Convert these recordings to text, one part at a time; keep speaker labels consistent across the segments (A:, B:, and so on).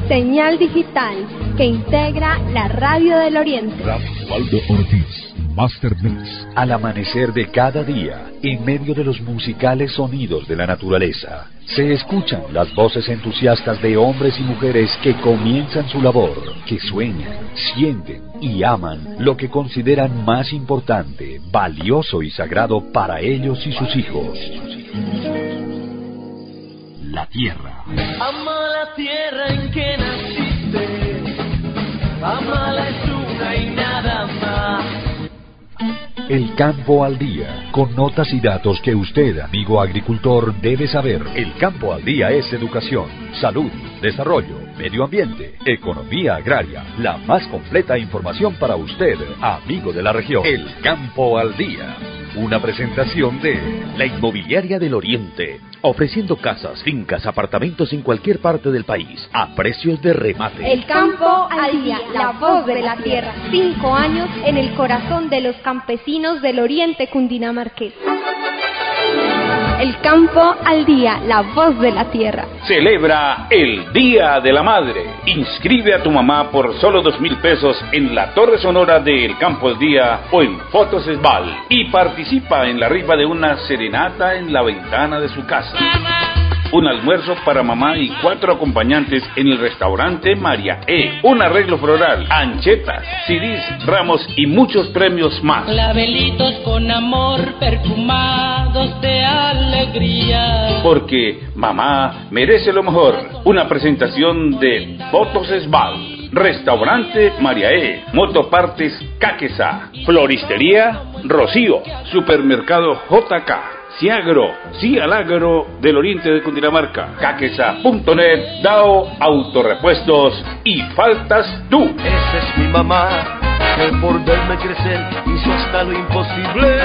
A: señal digital que integra la Radio del Oriente.
B: Waldo Ortiz, Master Mix.
C: Al amanecer de cada día, en medio de los musicales sonidos de la naturaleza, se escuchan las voces entusiastas de hombres y mujeres que comienzan su labor, que sueñan, sienten y aman lo que consideran más importante, valioso y sagrado para ellos y sus hijos. La tierra.
D: Ama la tierra en que naciste, amala es una y nada más.
C: El Campo al Día, con notas y datos que usted, amigo agricultor, debe saber. El Campo al Día es educación, salud, desarrollo, medio ambiente, economía agraria, la más completa información para usted, amigo de la región. El Campo al Día, una presentación de la Inmobiliaria del Oriente, ofreciendo casas, fincas, apartamentos en cualquier parte del país, a precios de remate.
A: El Campo al Día, la voz de la tierra. 5 años en el corazón de los campesinos del Oriente cundinamarqués. El Campo al Día, la voz de la tierra.
E: Celebra el Día de la Madre. Inscribe a tu mamá por solo 2,000 pesos en la Torre Sonora de El Campo al Día o en Fotos Esbal. Y participa en la rifa de una serenata en la ventana de su casa. Un almuerzo para mamá y 4 acompañantes en el restaurante María E. Un arreglo floral, anchetas, CDs, ramos y muchos premios más.
D: Clavelitos con amor, perfumados de alegría.
E: Porque mamá merece lo mejor. Una presentación de Fotos Esbal, Restaurante María E, Motopartes Caquesa, Floristería Rocío, Supermercado JK, Ciagro, sí al agro del Oriente de Cundinamarca, Caquesa.net, DAO, Autorepuestos y Faltas Tú.
D: Esa es mi mamá, que por verme crecer hizo hasta lo imposible.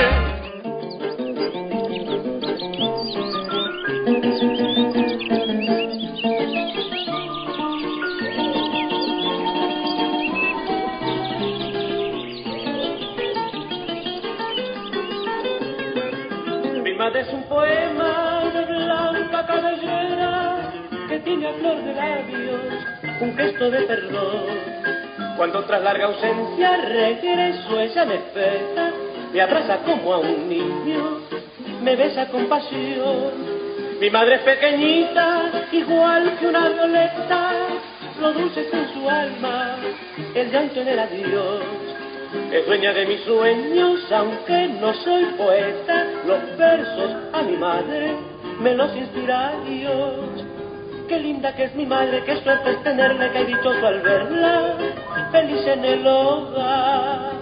D: Es un poema de blanca cabellera que tiene a flor de labios un gesto de perdón. Cuando tras larga ausencia regreso, ella me espera, me abraza como a un niño, me besa con pasión. Mi madre es pequeñita, igual que una violeta, lo dulce está en su alma, el llanto en el adiós. Es dueña de mis sueños, aunque no soy poeta. Los versos a mi madre me los inspira Dios. Qué linda que es mi madre, qué suerte es tenerla, que hay dichoso al verla, feliz en el hogar.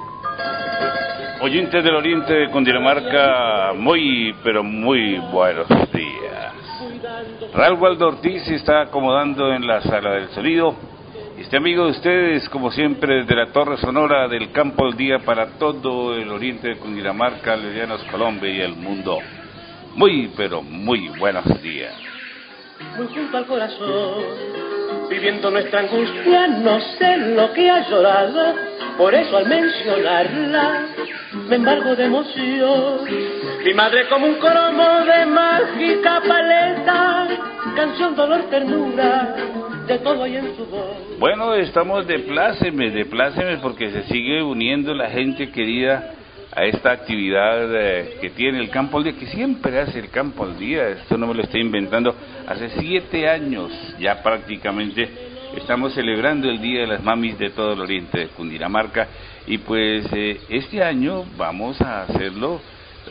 E: Oyentes del Oriente de Cundinamarca, muy, pero muy buenos días. Ralph Waldo Ortiz se está acomodando en la sala del sonido. Este amigo de ustedes, como siempre, desde la Torre Sonora del Campo al Día para todo el Oriente de Cundinamarca, Llanos, Colombia y el mundo. Muy, pero muy buenos días.
D: Muy junto al corazón, viviendo nuestra angustia, no sé lo que ha llorado, por eso al mencionarla me embargo de emoción. Mi madre como un cromo de mágica paleta, canción, dolor, ternura, de todo hay en su voz.
E: Bueno, estamos de pláceme porque se sigue uniendo la gente querida a esta actividad que tiene el Campo al Día, que siempre hace el Campo al Día. Esto no me lo estoy inventando. Hace 7 años ya prácticamente estamos celebrando el Día de las Mamis de todo el Oriente de Cundinamarca, y pues este año vamos a hacerlo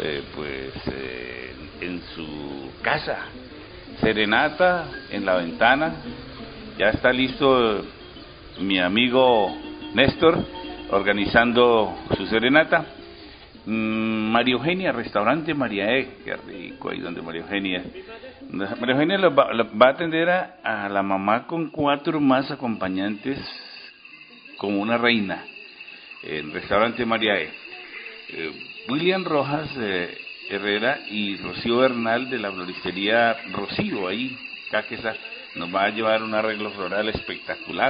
E: en su casa. Serenata en la ventana. Ya está listo mi amigo Néstor organizando su serenata. María Eugenia, restaurante María E, qué rico ahí donde María Eugenia. María Eugenia va a atender a la mamá con 4 más acompañantes como una reina en restaurante María E. William Rojas Herrera y Rocío Bernal de la floristería Rocío, ahí, Caquesa, nos va a llevar un arreglo floral espectacular.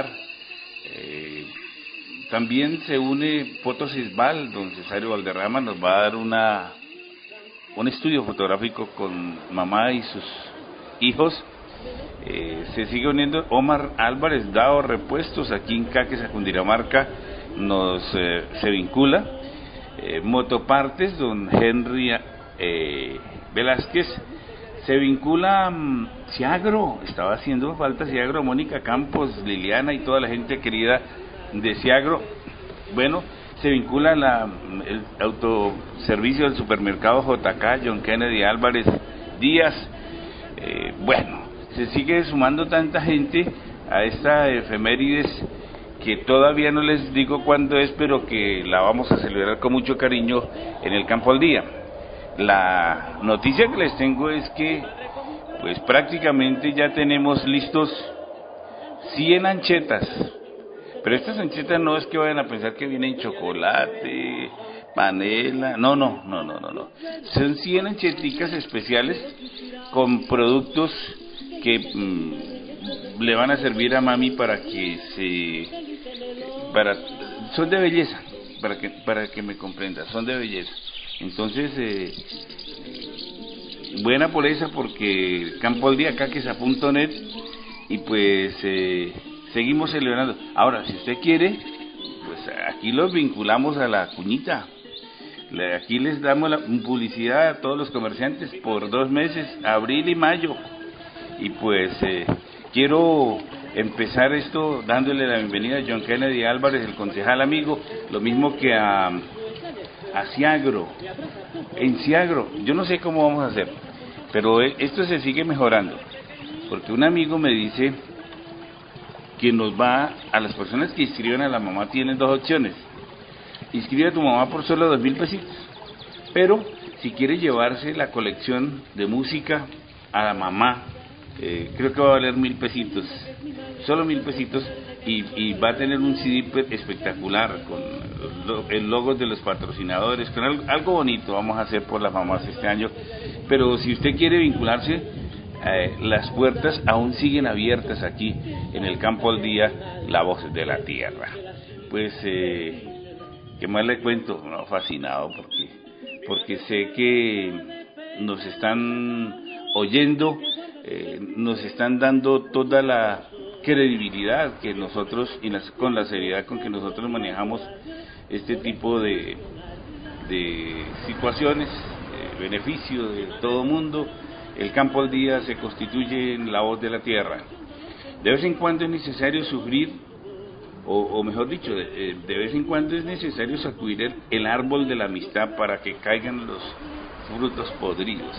E: También se une Fotos Isbal, don Cesario Valderrama nos va a dar un estudio fotográfico con mamá y sus hijos Se sigue uniendo Omar Álvarez, Dao Repuestos, aquí en Caquesa, Cundinamarca, se vincula. Motopartes, don Henry Velázquez, se vincula Ciagro, estaba haciendo falta Ciagro, Mónica Campos, Liliana y toda la gente querida de Ciagro. Bueno, se vincula el autoservicio del supermercado JK, John Kennedy Álvarez Díaz. Bueno, se sigue sumando tanta gente a esta efemérides que todavía no les digo cuándo es, pero que la vamos a celebrar con mucho cariño en el Campo al Día. La noticia que les tengo es que pues prácticamente ya tenemos listos 100 anchetas, pero estas anchetas no es que vayan a pensar que vienen chocolate, panela, no, son 100 ancheticas especiales con productos que le van a servir a mami para que son de belleza, para que me comprenda, son de belleza. Entonces, buena por esa, porque Campo al Día, caquesa.net, y pues seguimos celebrando. Ahora, si usted quiere, pues aquí los vinculamos a la cuñita. Aquí les damos la publicidad a todos los comerciantes por 2 meses, abril y mayo. Y pues quiero empezar esto dándole la bienvenida a John Kennedy Álvarez, el concejal amigo, lo mismo que a Ciagro. En Ciagro, yo no sé cómo vamos a hacer, pero esto se sigue mejorando, porque un amigo me dice que nos va, a las personas que inscriben a la mamá tienen 2 opciones: inscribe a tu mamá por solo 2,000 pesitos, pero si quiere llevarse la colección de música a la mamá, creo que va a valer 1,000 pesitos, solo 1,000 pesitos, y va a tener un CD espectacular con el logo de los patrocinadores, con algo bonito vamos a hacer por las mamás este año. Pero si usted quiere vincularse, las puertas aún siguen abiertas aquí en el Campo al Día, la voz de la tierra. Pues, ¿qué más le cuento? No, fascinado porque sé que nos están oyendo, nos están dando toda la credibilidad que nosotros, con la seriedad con que nosotros manejamos este tipo de situaciones, beneficio de todo mundo. El Campo al Día se constituye en la voz de la tierra. De vez en cuando es necesario sufrir, o mejor dicho, de vez en cuando es necesario sacudir el árbol de la amistad para que caigan los frutos podridos.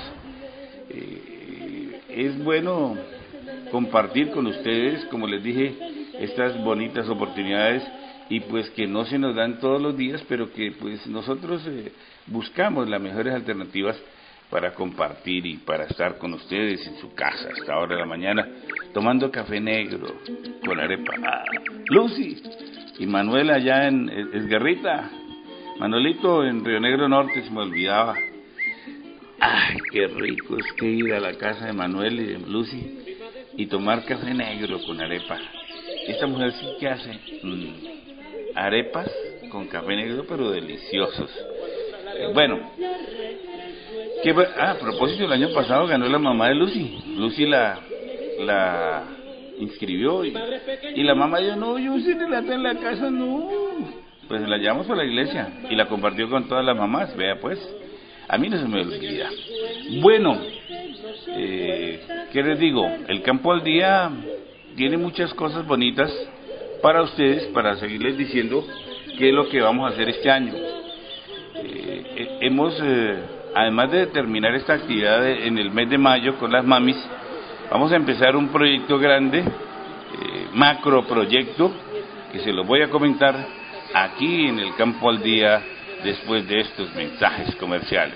E: Es bueno compartir con ustedes, como les dije, estas bonitas oportunidades, y pues que no se nos dan todos los días, pero que pues nosotros buscamos las mejores alternativas para compartir y para estar con ustedes en su casa a esta hora de la mañana, tomando café negro con arepa. Lucy y Manuel allá en Esguerrita, Manuelito en Río Negro Norte, se me olvidaba. Ay, qué rico es que ir a la casa de Manuel y de Lucy y tomar café negro con arepa. Esta mujer sí que hace arepas con café negro, pero deliciosos. Bueno, a propósito, el año pasado ganó la mamá de Lucy. Lucy la inscribió y la mamá dijo: no, yo sí la tengo en la casa, no. Pues la llevamos a la iglesia y la compartió con todas las mamás. Vea pues, a mí no se me olvida. Bueno, ¿qué les digo? El Campo al Día tiene muchas cosas bonitas para ustedes, para seguirles diciendo qué es lo que vamos a hacer este año. Además de terminar esta actividad en el mes de mayo con las mamis, vamos a empezar un proyecto grande, macro proyecto, que se lo voy a comentar aquí en el Campo al Día después de estos mensajes comerciales.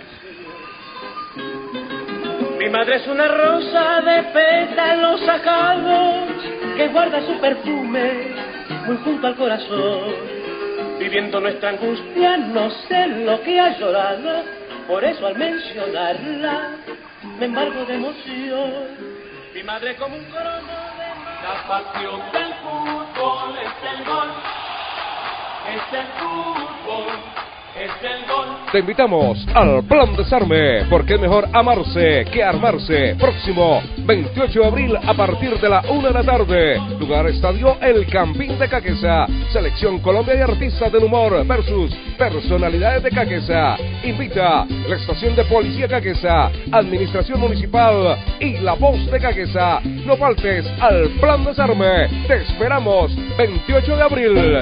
D: Mi madre es una rosa de pétalos sacados que guarda su perfume muy junto al corazón. Viviendo nuestra angustia no sé lo que ha llorado, por eso al mencionarla me embargo de emoción. Mi madre como un crono de mar.
F: La pasión del fútbol es el gol, es el fútbol, Te invitamos al Plan Desarme, porque es mejor amarse que armarse. Próximo 28 de abril a partir de la 1 de la tarde. Lugar estadio El Campín de Caqueza. Selección Colombia de artistas del humor versus personalidades de Caqueza. Invita la estación de policía Caqueza, administración municipal y la voz de Caqueza. No faltes al Plan Desarme. Te esperamos 28 de abril.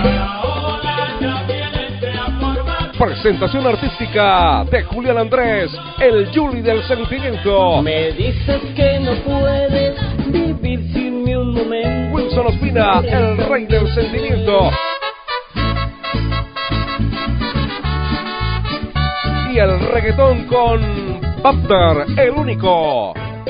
F: Presentación artística de Julián Andrés, el Juli del Sentimiento.
D: Me dices que no puedes vivir sin mí un momento.
F: Wilson Ospina, el rey del sentimiento. Y el reggaetón con Bapter, el único.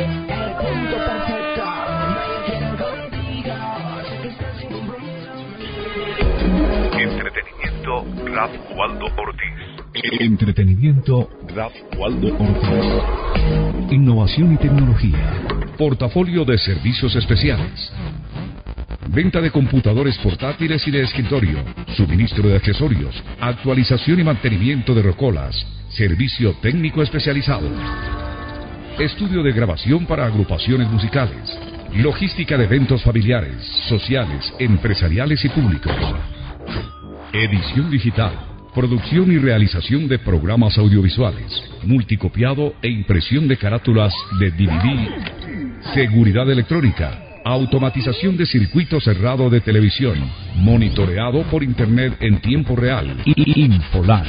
B: Entretenimiento Raf Waldo Ortiz. Entretenimiento Raf Waldo Ortiz. Innovación y tecnología. Portafolio de servicios especiales. Venta de computadores portátiles y de escritorio. Suministro de accesorios. Actualización y mantenimiento de rocolas. Servicio técnico especializado. Estudio de grabación para agrupaciones musicales. Logística de eventos familiares, sociales, empresariales y públicos. Edición digital, producción y realización de programas audiovisuales, multicopiado e impresión de carátulas de DVD, seguridad electrónica, automatización de circuito cerrado de televisión, monitoreado por internet en tiempo real. Infolan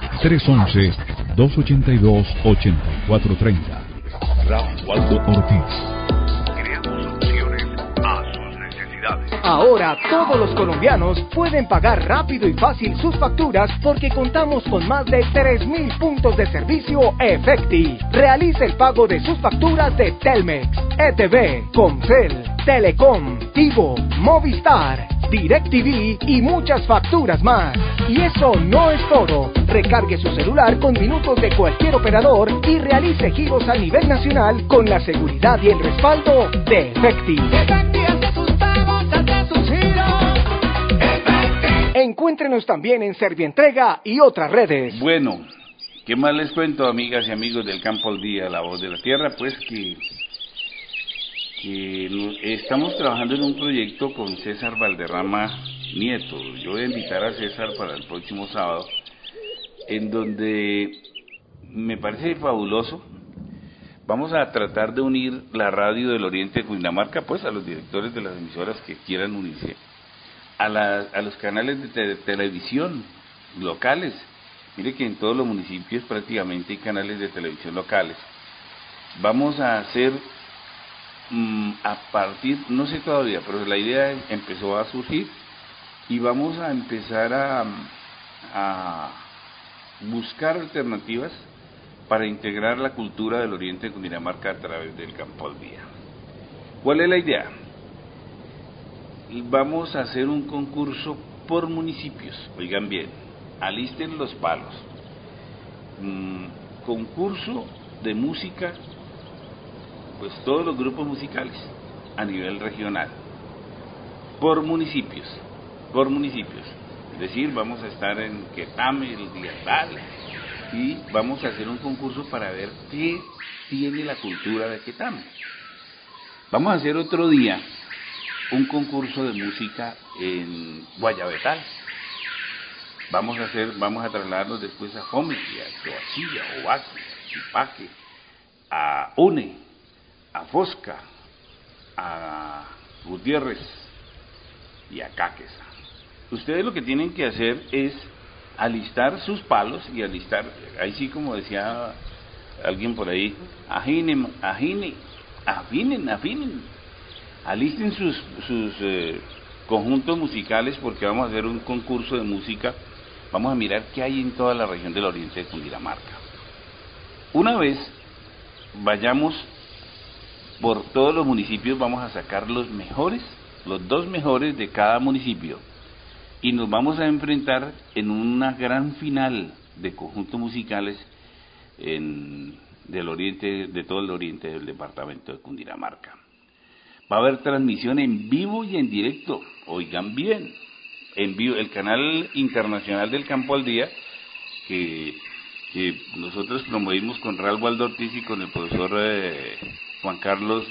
B: 311-282-8430. Raf Waldo Ortiz. Creamos soluciones a sus necesidades.
G: Ahora todos los colombianos pueden pagar rápido y fácil sus facturas porque contamos con más de 3.000 puntos de servicio Efecti. Realice el pago de sus facturas de Telmex, ETV, Comcel, Telecom, Tigo, Movistar, DirecTV y muchas facturas más. Y eso no es todo. Recargue su celular con minutos de cualquier operador y realice giros a nivel nacional con la seguridad y el respaldo de Efecti. Encuéntrenos también en Servientrega y otras redes.
E: Bueno, ¿qué más les cuento, amigas y amigos del Campo al Día, la voz de la tierra? Pues que estamos trabajando en un proyecto con César Valderrama Nieto. Yo voy a invitar a César para el próximo sábado, en donde me parece fabuloso. Vamos a tratar de unir la radio del Oriente de Cundinamarca, pues a los directores de las emisoras que quieran unirse, a los canales de televisión locales. Mire que en todos los municipios prácticamente hay canales de televisión locales. Vamos a hacer a partir, no sé todavía, pero la idea empezó a surgir y vamos a empezar a buscar alternativas para integrar la cultura del Oriente de Cundinamarca a través del Campo al Día. ¿Cuál es la idea? Vamos a hacer un concurso por municipios, oigan bien, alisten los palos. Concurso de música, pues todos los grupos musicales a nivel regional, por municipios, es decir, vamos a estar en Quetame el día tal y vamos a hacer un concurso para ver qué tiene la cultura de Quetame. Vamos a hacer otro día un concurso de música en Guayabetal. Vamos a trasladarnos después a Jómez, a Toachilla, a Ovalle, a Chipaque, a Une, a Fosca, a Gutiérrez y a Caqueza. Ustedes lo que tienen que hacer es alistar sus palos y alistar, ahí sí como decía alguien por ahí, afinen, alisten sus conjuntos musicales porque vamos a hacer un concurso de música, vamos a mirar qué hay en toda la región del Oriente de Cundinamarca. Una vez vayamos por todos los municipios, vamos a sacar los dos mejores de cada municipio y nos vamos a enfrentar en una gran final de conjuntos musicales del oriente, de todo el oriente del departamento de Cundinamarca. Va a haber transmisión en vivo y en directo, oigan bien, en vivo. El canal internacional del Campo al Día que nosotros promovimos con Real Waldo Ortiz y con el profesor Juan Carlos,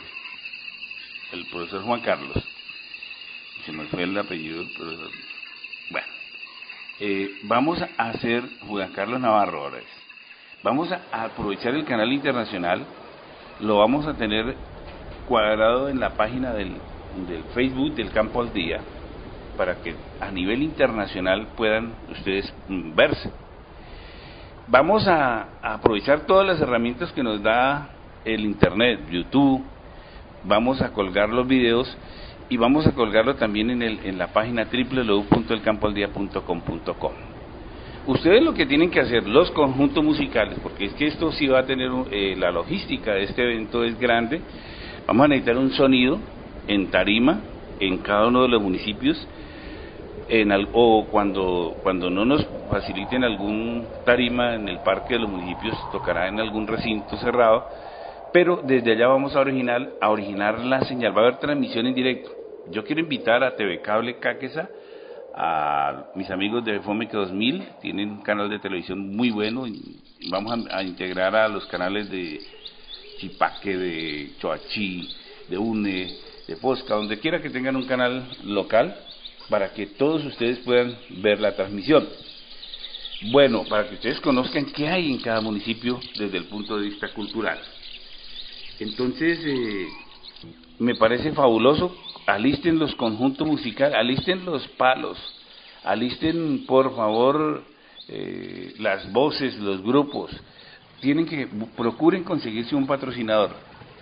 E: se me fue el apellido del profesor. Bueno, vamos a hacer Juan Carlos Navarro ahora. Vamos a aprovechar el canal internacional, lo vamos a tener cuadrado en la página del Facebook del Campo al Día, para que a nivel internacional puedan ustedes verse. Vamos a aprovechar todas las herramientas que nos da el Internet, YouTube, vamos a colgar los videos y vamos a colgarlo también en la página www.elcampoaldia.com.co. Ustedes lo que tienen que hacer, los conjuntos musicales, porque es que esto sí va a tener, la logística de este evento es grande, vamos a necesitar un sonido en tarima, en cada uno de los municipios, o cuando no nos faciliten algún tarima en el parque de los municipios, tocará en algún recinto cerrado, pero desde allá vamos a originar la señal, va a haber transmisión en directo. Yo quiero invitar a TV Cable Caqueza, a mis amigos de FOMEC 2000, tienen un canal de televisión muy bueno, y vamos a integrar a los canales de Chipaque, de Choachí, de UNE, de Posca, donde quiera que tengan un canal local, para que todos ustedes puedan ver la transmisión. Bueno, para que ustedes conozcan qué hay en cada municipio desde el punto de vista cultural. Entonces, me parece fabuloso. Alisten los conjuntos musicales, alisten los palos, alisten por favor las voces, los grupos. Procuren conseguirse un patrocinador.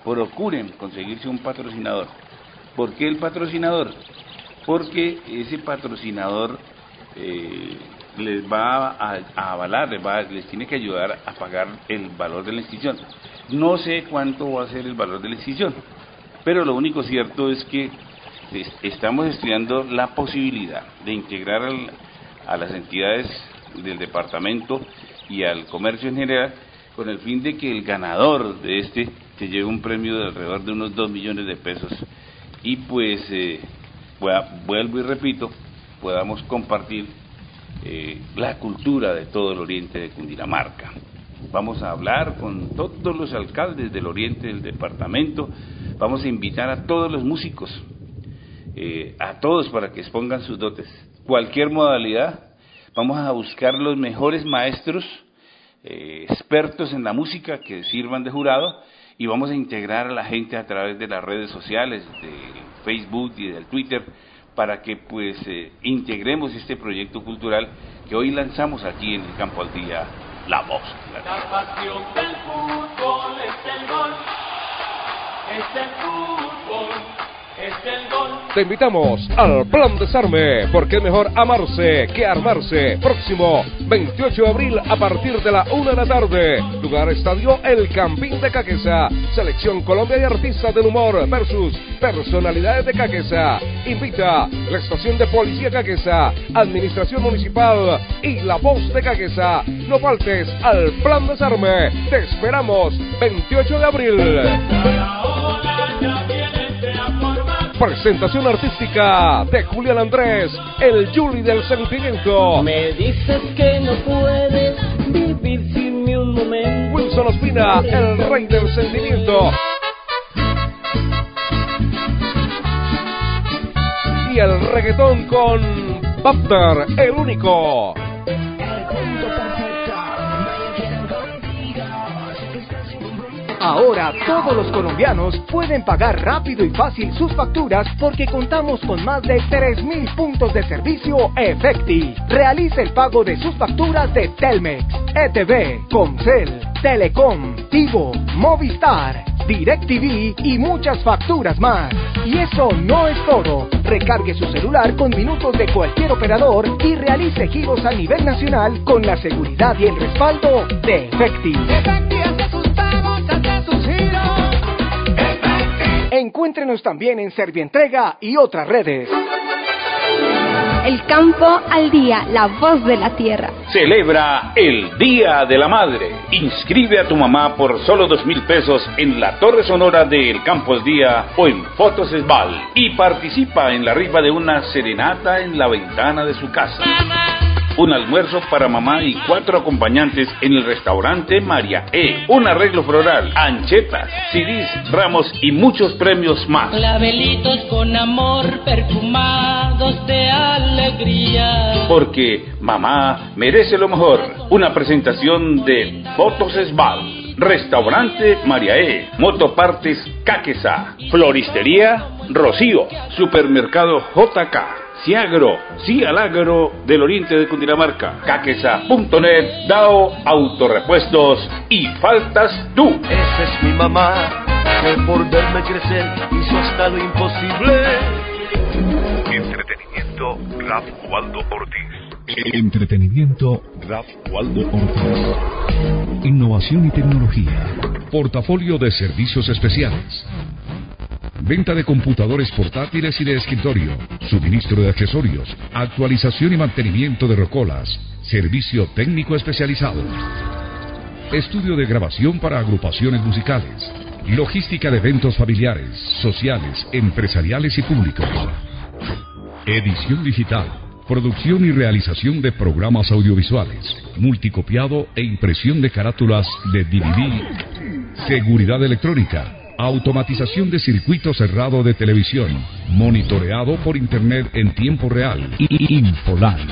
E: ¿Por qué el patrocinador? Porque ese patrocinador les va a avalar, les tiene que ayudar a pagar el valor de la inscripción. No sé cuánto va a ser el valor de la inscripción, pero lo único cierto es que estamos estudiando la posibilidad de integrar a las entidades del departamento y al comercio en general, con el fin de que el ganador de se lleve un premio de alrededor de unos 2 millones de pesos y pues vuelvo y repito, podamos compartir la cultura de todo el oriente de Cundinamarca. Vamos a hablar con todos los alcaldes del oriente del departamento, vamos a invitar a todos los músicos, a todos para que expongan sus dotes, cualquier modalidad. Vamos a buscar los mejores maestros, expertos en la música que sirvan de jurado, y vamos a integrar a la gente a través de las redes sociales, de Facebook y del Twitter, para que pues integremos este proyecto cultural que hoy lanzamos aquí en el Campo al Día, La Voz.
D: La pasión del fútbol es el gol, es el fútbol, es el gol.
F: Te invitamos al Plan Desarme, porque es mejor amarse que armarse. Próximo 28 de abril a partir de la 1 de la tarde. Lugar estadio El Campín de Caqueza. Selección Colombia y artistas del humor versus personalidades de Caqueza. Invita la estación de policía Caqueza, administración municipal y La Voz de Caqueza. No faltes al Plan Desarme. Te esperamos 28 de abril. Presentación artística de Julián Andrés, el Juli del Sentimiento.
D: Me dices que no puedes vivir sin mí un momento.
F: Wilson Ospina, el rey del sentimiento. Y el reggaetón con Bapter, el único.
G: Ahora todos los colombianos pueden pagar rápido y fácil sus facturas porque contamos con más de 3.000 puntos de servicio Efecti. Realice el pago de sus facturas de Telmex, ETV, Comcel, Telecom, Tigo, Movistar, DirecTV y muchas facturas más. Y eso no es todo. Recargue su celular con minutos de cualquier operador y realice giros a nivel nacional con la seguridad y el respaldo de Efecti. Encuéntrenos también en Servientrega y otras redes.
A: El Campo al Día, la voz de la tierra.
E: Celebra el Día de la Madre. Inscribe a tu mamá por solo 2.000 pesos en la Torre Sonora de El Campo al Día o en Fotos Esbal y participa en la rifa de una serenata en la ventana de su casa.
D: Mamá.
E: Un almuerzo para mamá y 4 acompañantes en el restaurante María E. Un arreglo floral, anchetas, CDs, ramos y muchos premios más.
H: Clavelitos con amor, perfumados de alegría.
E: Porque mamá merece lo mejor. Una presentación de Fotos Esbal, Restaurante María E, Motopartes Caquesa, Floristería Rocío, Supermercado JK, Ciagro, Cialagro del Oriente de Cundinamarca, Caquesa.net, DAO, Autorepuestos y Faltas Tú.
I: Esa es mi mamá, que por verme crecer hizo hasta lo imposible.
B: Entretenimiento Raf Waldo Ortiz. Entretenimiento Raf Waldo Ortiz. Innovación y tecnología. Portafolio de servicios especiales. Venta de computadores portátiles y de escritorio, suministro de accesorios, actualización y mantenimiento de rocolas, servicio técnico especializado, estudio de grabación para agrupaciones musicales, logística de eventos familiares, sociales, empresariales y públicos, edición digital, producción y realización de programas audiovisuales, multicopiado e impresión de carátulas de DVD, seguridad electrónica, automatización de circuito cerrado de televisión, monitoreado por internet en tiempo real. Infoline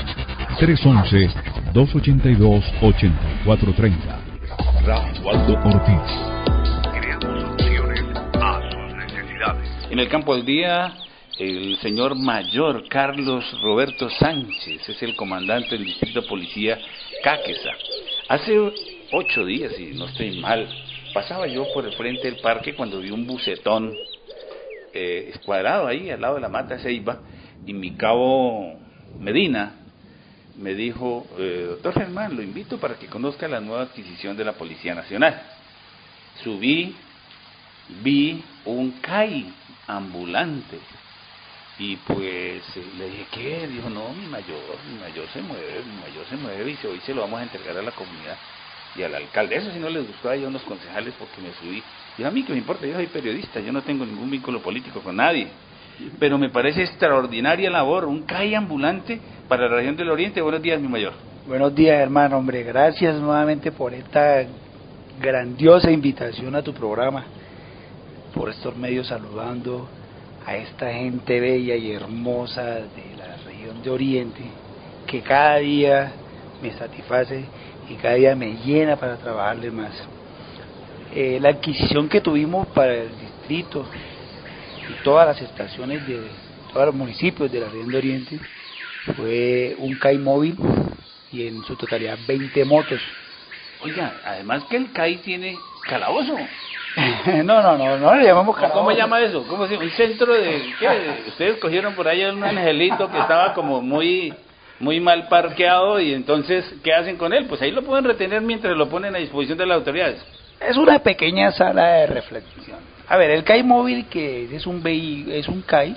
B: 311-282-8430. Raf Waldo Ortiz. Creamos soluciones a sus necesidades.
E: En el campo del día, el señor mayor Carlos Roberto Sánchez es el comandante del distrito de policía Caquesa. Hace 8 días, si no estoy mal, pasaba yo por el frente del parque cuando vi un bucetón escuadrado ahí al lado de la mata Ceiba, y mi cabo Medina me dijo: doctor Germán, lo invito para que conozca la nueva adquisición de la Policía Nacional. Subí, vi un CAI ambulante y pues le dije: ¿qué? Dijo: no, mi mayor se mueve y hoy se lo vamos a entregar a la comunidad y al alcalde. Eso si no les gustó a ellos, unos concejales, porque me subí. Y a mí que me importa, yo soy periodista, yo no tengo ningún vínculo político con nadie. Pero me parece extraordinaria labor, un CAI ambulante para la región del Oriente. Buenos días, mi mayor.
J: Buenos días, hermano, hombre, gracias nuevamente por esta grandiosa invitación a tu programa, por estos medios, saludando a esta gente bella y hermosa de la región de Oriente, que cada día me satisface y cada día me llena para trabajarle más. La adquisición que tuvimos para el distrito y todas las estaciones de todos los municipios de la región de Oriente fue un CAI móvil y en su totalidad 20 motos.
E: Oiga, además que el CAI tiene calabozo.
J: no le llamamos calabozo.
E: ¿Cómo llama eso? ¿Cómo se llama? ¿Un centro de qué? Ustedes cogieron por ahí un angelito que estaba como muy mal parqueado, y entonces, ¿qué hacen con él? Pues ahí lo pueden retener mientras lo ponen a disposición de las autoridades.
J: Es una pequeña sala de reflexión. A ver, el CAI móvil, que es un CAI,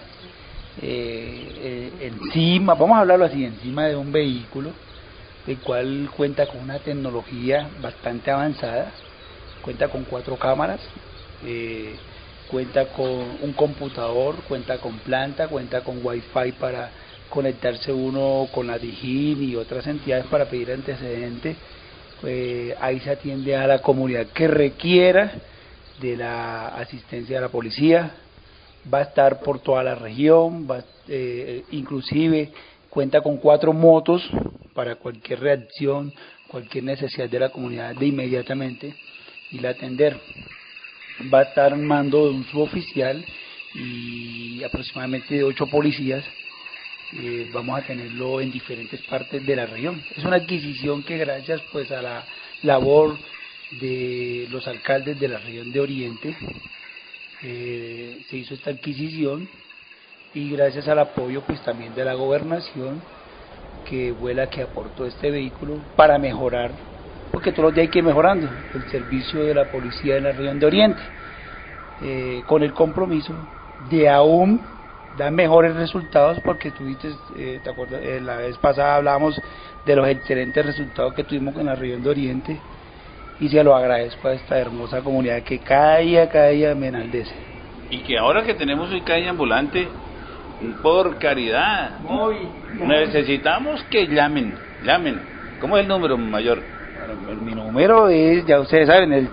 J: encima, vamos a hablarlo así, encima de un vehículo, el cual cuenta con una tecnología bastante avanzada, cuenta con 4 cámaras, cuenta con un computador, cuenta con planta, cuenta con Wi-Fi para conectarse uno con la DIJÍN y otras entidades para pedir antecedentes. Ahí se atiende a la comunidad que requiera de la asistencia de la policía. Va a estar por toda la región, inclusive cuenta con 4 motos para cualquier reacción, cualquier necesidad de la comunidad de inmediatamente y la atender. Va a estar en mando de un suboficial y aproximadamente de 8 policías. Vamos a tenerlo en diferentes partes de la región. Es una adquisición que, gracias pues a la labor de los alcaldes de la región de Oriente, se hizo esta adquisición, y gracias al apoyo pues también de la gobernación, que fue la que aportó este vehículo para mejorar, porque todos los días hay que ir mejorando el servicio de la policía de la región de Oriente, con el compromiso de aún dar mejores resultados, porque tuviste, ¿te acuerdas? La vez pasada hablábamos de los excelentes resultados que tuvimos en la región de Oriente, y se lo agradezco a esta hermosa comunidad que cada día me enaldece.
E: Y que ahora que tenemos el CAI ambulante, por caridad, necesitamos que llamen llamen. ¿Cómo es el número, mayor?
J: Bueno, mi número es, ya ustedes saben, el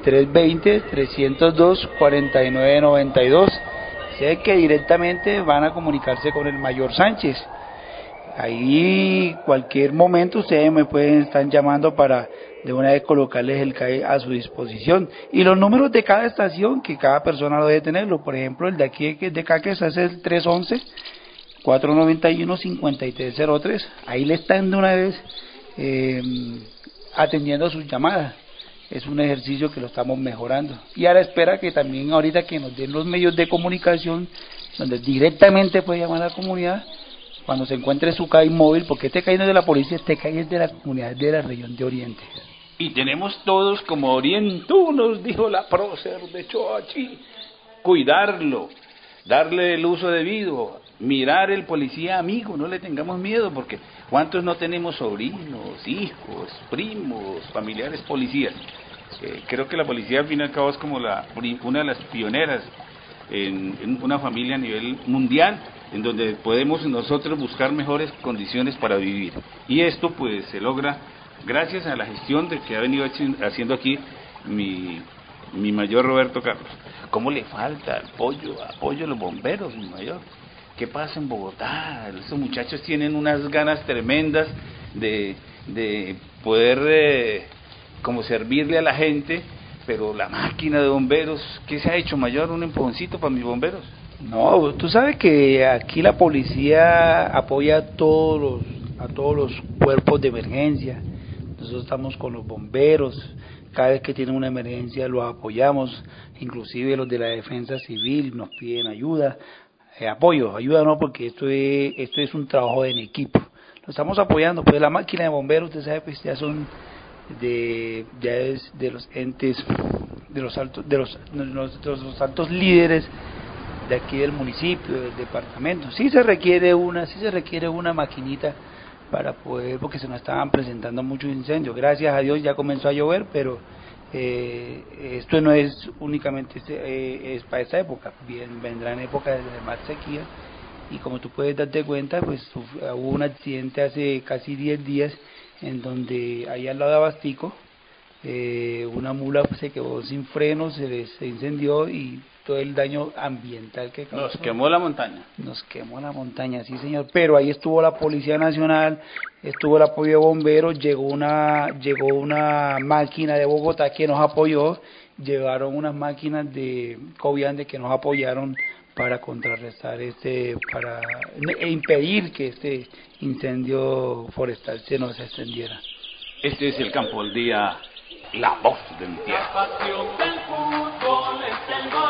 J: 320-302-4992. Sé que directamente van a comunicarse con el mayor Sánchez. Ahí cualquier momento ustedes me pueden estar llamando para de una vez colocarles el CAE a su disposición. Y los números de cada estación, que cada persona lo debe tenerlo. Por ejemplo, el de aquí de Caquesa es el 311-491-5303. Ahí le están de una vez atendiendo sus llamadas. Es un ejercicio que lo estamos mejorando. Y a la espera que también ahorita que nos den los medios de comunicación, donde directamente puede llamar a la comunidad, cuando se encuentre su CAI móvil, porque este CAI no es de la policía, este CAI es de la comunidad de la región de Oriente.
E: Y tenemos todos como orientunos, dijo la prócer de Choachi, cuidarlo, darle el uso debido, mirar el policía amigo, no le tengamos miedo, porque ¿cuántos no tenemos sobrinos, hijos, primos, familiares policías? Creo que la policía al fin y al cabo es como una de las pioneras en una familia a nivel mundial, en donde podemos nosotros buscar mejores condiciones para vivir. Y esto pues se logra gracias a la gestión de que ha venido haciendo aquí mi mayor Roberto Carlos. ¿Cómo le falta apoyo a los bomberos, mi mayor? ¿Qué pasa en Bogotá? Estos muchachos tienen unas ganas tremendas de poder como servirle a la gente, pero la máquina de bomberos, ¿qué se ha hecho, mayor? ¿Un empujoncito para mis bomberos?
J: No, tú sabes que aquí la policía apoya a todos los cuerpos de emergencia. Nosotros estamos con los bomberos, cada vez que tienen una emergencia los apoyamos, inclusive los de la defensa civil nos piden ayuda, ayuda no, porque esto es un trabajo en equipo. Lo estamos apoyando, pues la máquina de bomberos, usted sabe, pues ya son de los entes, de los altos líderes de aquí del municipio, del departamento. Sí se requiere una maquinita para poder, porque se nos estaban presentando muchos incendios. Gracias a Dios ya comenzó a llover, pero esto no es únicamente es para esta época, bien vendrán épocas de más sequía, y como tú puedes darte cuenta, pues hubo un accidente hace casi 10 días en donde ahí al lado de Abastico una mula se quedó sin frenos, se incendió y todo el daño ambiental que causó.
E: Nos quemó la montaña.
J: Nos quemó la montaña, sí señor, pero ahí estuvo la Policía Nacional, estuvo el apoyo de bomberos, llegó una máquina de Bogotá que nos apoyó, llegaron unas máquinas de Coviande que nos apoyaron para contrarrestar para impedir que este incendio forestal se nos extendiera.
E: Este es el Campo al Día, la voz de mi tierra.
D: La pasión del fútbol es el gol,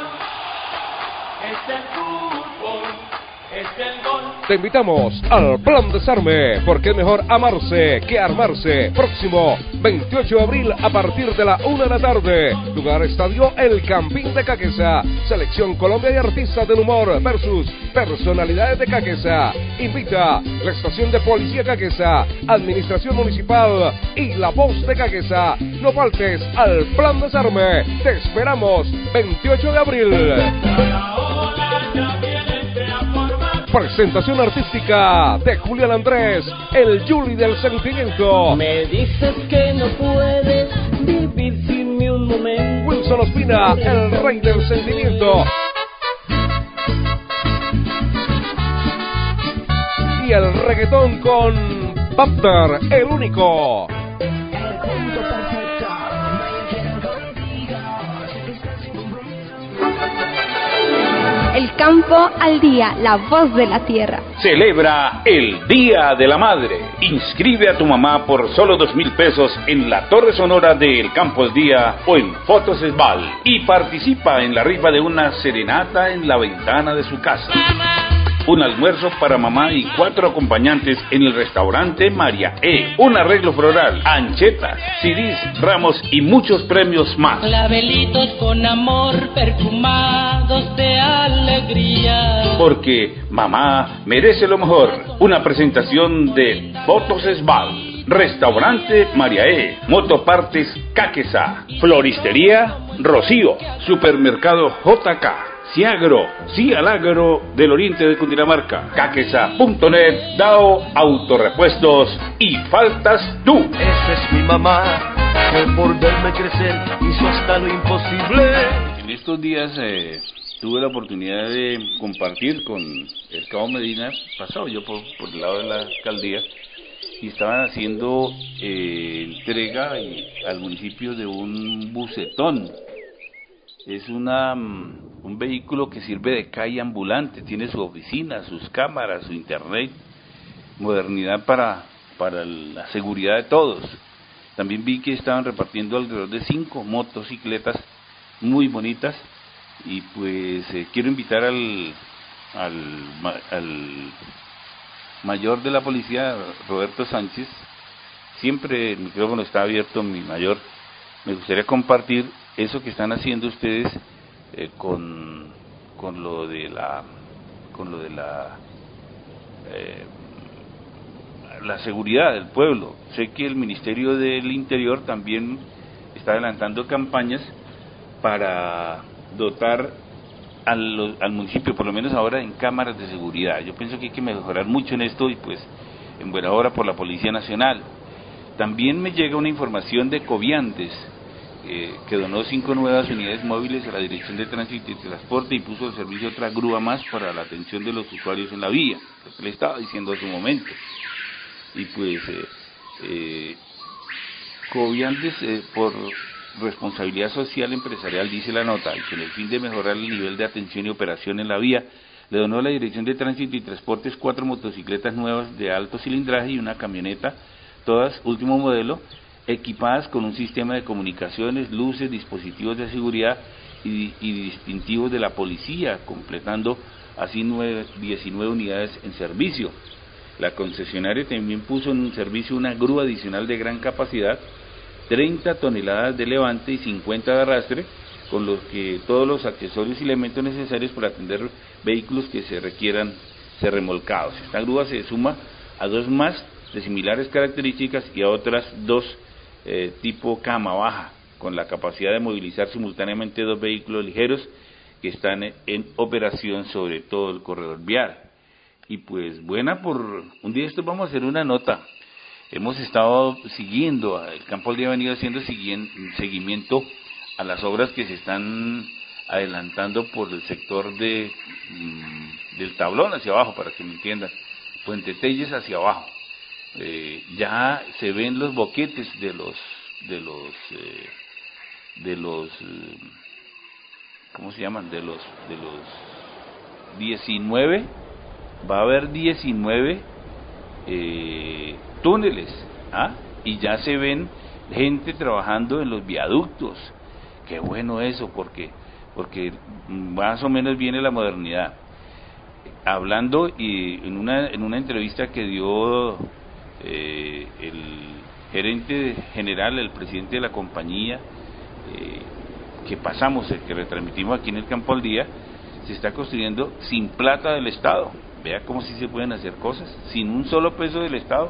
D: es el fútbol, es el gol.
F: Te invitamos al Plan Desarme, porque es mejor amarse que armarse. Próximo 28 de abril a partir de la 1 de la tarde. Lugar estadio El Campín de Caquesa. Selección Colombia y artistas del humor versus personalidades de Caquesa. Invita la estación de policía Caquesa, administración municipal y la voz de Caquesa. No faltes al Plan Desarme. Te esperamos 28 de abril. Presentación artística de Julián Andrés, el Juli del sentimiento.
H: Me dices que no puedes vivir sin mí un momento.
F: Wilson Ospina, el rey del sentimiento. Y el reggaetón con Bapter, el único.
A: El Campo al Día, la voz de la tierra.
E: Celebra el Día de la Madre. Inscribe a tu mamá por solo 2,000 pesos en la Torre Sonora de El Campo al Día o en Fotos Esbal. Y participa en la rifa de una serenata en la ventana de su casa. Un almuerzo para mamá y 4 acompañantes en el restaurante María E. Un arreglo floral, anchetas, CDs, ramos y muchos premios más.
H: Clavelitos con amor, perfumados de alegría.
E: Porque mamá merece lo mejor. Una presentación de Fotos Esbal, Restaurante María E, Motopartes Caquesa, Floristería Rocío, Supermercado JK, Ciagro, sí al agro del oriente de Cundinamarca. Caquesa.net, DAO, Autorepuestos y faltas tú.
I: Esa es mi mamá, que por verme crecer hizo hasta lo imposible.
E: En estos días tuve la oportunidad de compartir con el Cabo Medina, pasado yo por el lado de la alcaldía, y estaban haciendo entrega al municipio de un bucetón. Es un vehículo que sirve de calle ambulante, tiene su oficina, sus cámaras, su internet, modernidad para la seguridad de todos. También vi que estaban repartiendo alrededor de 5 motocicletas muy bonitas, y pues quiero invitar al mayor de la policía, Roberto Sánchez. Siempre el micrófono está abierto, mi mayor. Me gustaría compartir eso que están haciendo ustedes con lo de la seguridad del pueblo. Sé que el Ministerio del Interior también está adelantando campañas para dotar al municipio, por lo menos ahora, en cámaras de seguridad. Yo pienso que hay que mejorar mucho en esto, y pues en buena hora por la Policía Nacional. También me llega una información de Coviandes, que donó 5 nuevas unidades móviles a la Dirección de Tránsito y Transporte y puso al servicio otra grúa más para la atención de los usuarios en la vía, lo que le estaba diciendo hace un momento. Y pues Coviandes, por responsabilidad social empresarial, dice la nota, y con el fin de mejorar el nivel de atención y operación en la vía, le donó a la Dirección de Tránsito y Transportes 4 motocicletas nuevas de alto cilindraje y una camioneta, todas último modelo, equipadas con un sistema de comunicaciones, luces, dispositivos de seguridad y distintivos de la policía, completando así 19 unidades en servicio. La concesionaria también puso en servicio una grúa adicional de gran capacidad, 30 toneladas de levante y 50 de arrastre, con los que todos los accesorios y elementos necesarios para atender vehículos que se requieran ser remolcados. Esta grúa se suma a 2 más de similares características y a otras 2 tipo cama baja, con la capacidad de movilizar simultáneamente 2 vehículos ligeros que están en operación sobre todo el corredor vial. Y pues buena por un día esto vamos a hacer una nota. Hemos estado siguiendo, el Campo al Día ha venido haciendo seguimiento a las obras que se están adelantando por el sector del Tablón hacia abajo, para que me entiendan, Puente Telles hacia abajo. Ya se ven los boquetes de los ¿cómo se llaman? De los 19, va a haber 19 túneles, y ya se ven gente trabajando en los viaductos. Qué bueno eso, porque más o menos viene la modernidad. Hablando y en una entrevista que dio el gerente general, el presidente de la compañía, que pasamos, que retransmitimos aquí en el Campo al Día, se está construyendo sin plata del Estado. Vea cómo sí se pueden hacer cosas, sin un solo peso del Estado.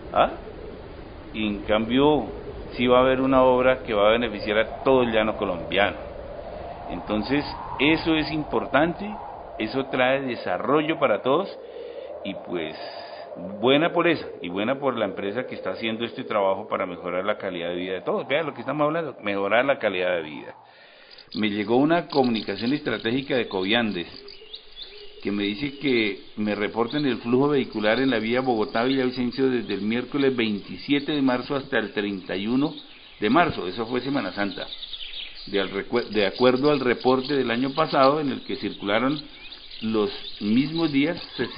E: Y en cambio, sí va a haber una obra que va a beneficiar a todo el llano colombiano. Entonces, eso es importante, eso trae desarrollo para todos, y pues buena por esa, y buena por la empresa que está haciendo este trabajo para mejorar la calidad de vida de todos. Vean lo que estamos hablando, mejorar la calidad de vida. Me llegó una comunicación estratégica de Coviandes, que me dice que me reporten el flujo vehicular en la vía Bogotá-Villavicencio desde el miércoles 27 de marzo hasta el 31 de marzo, eso fue Semana Santa, de acuerdo al reporte del año pasado, en el que circularon los mismos días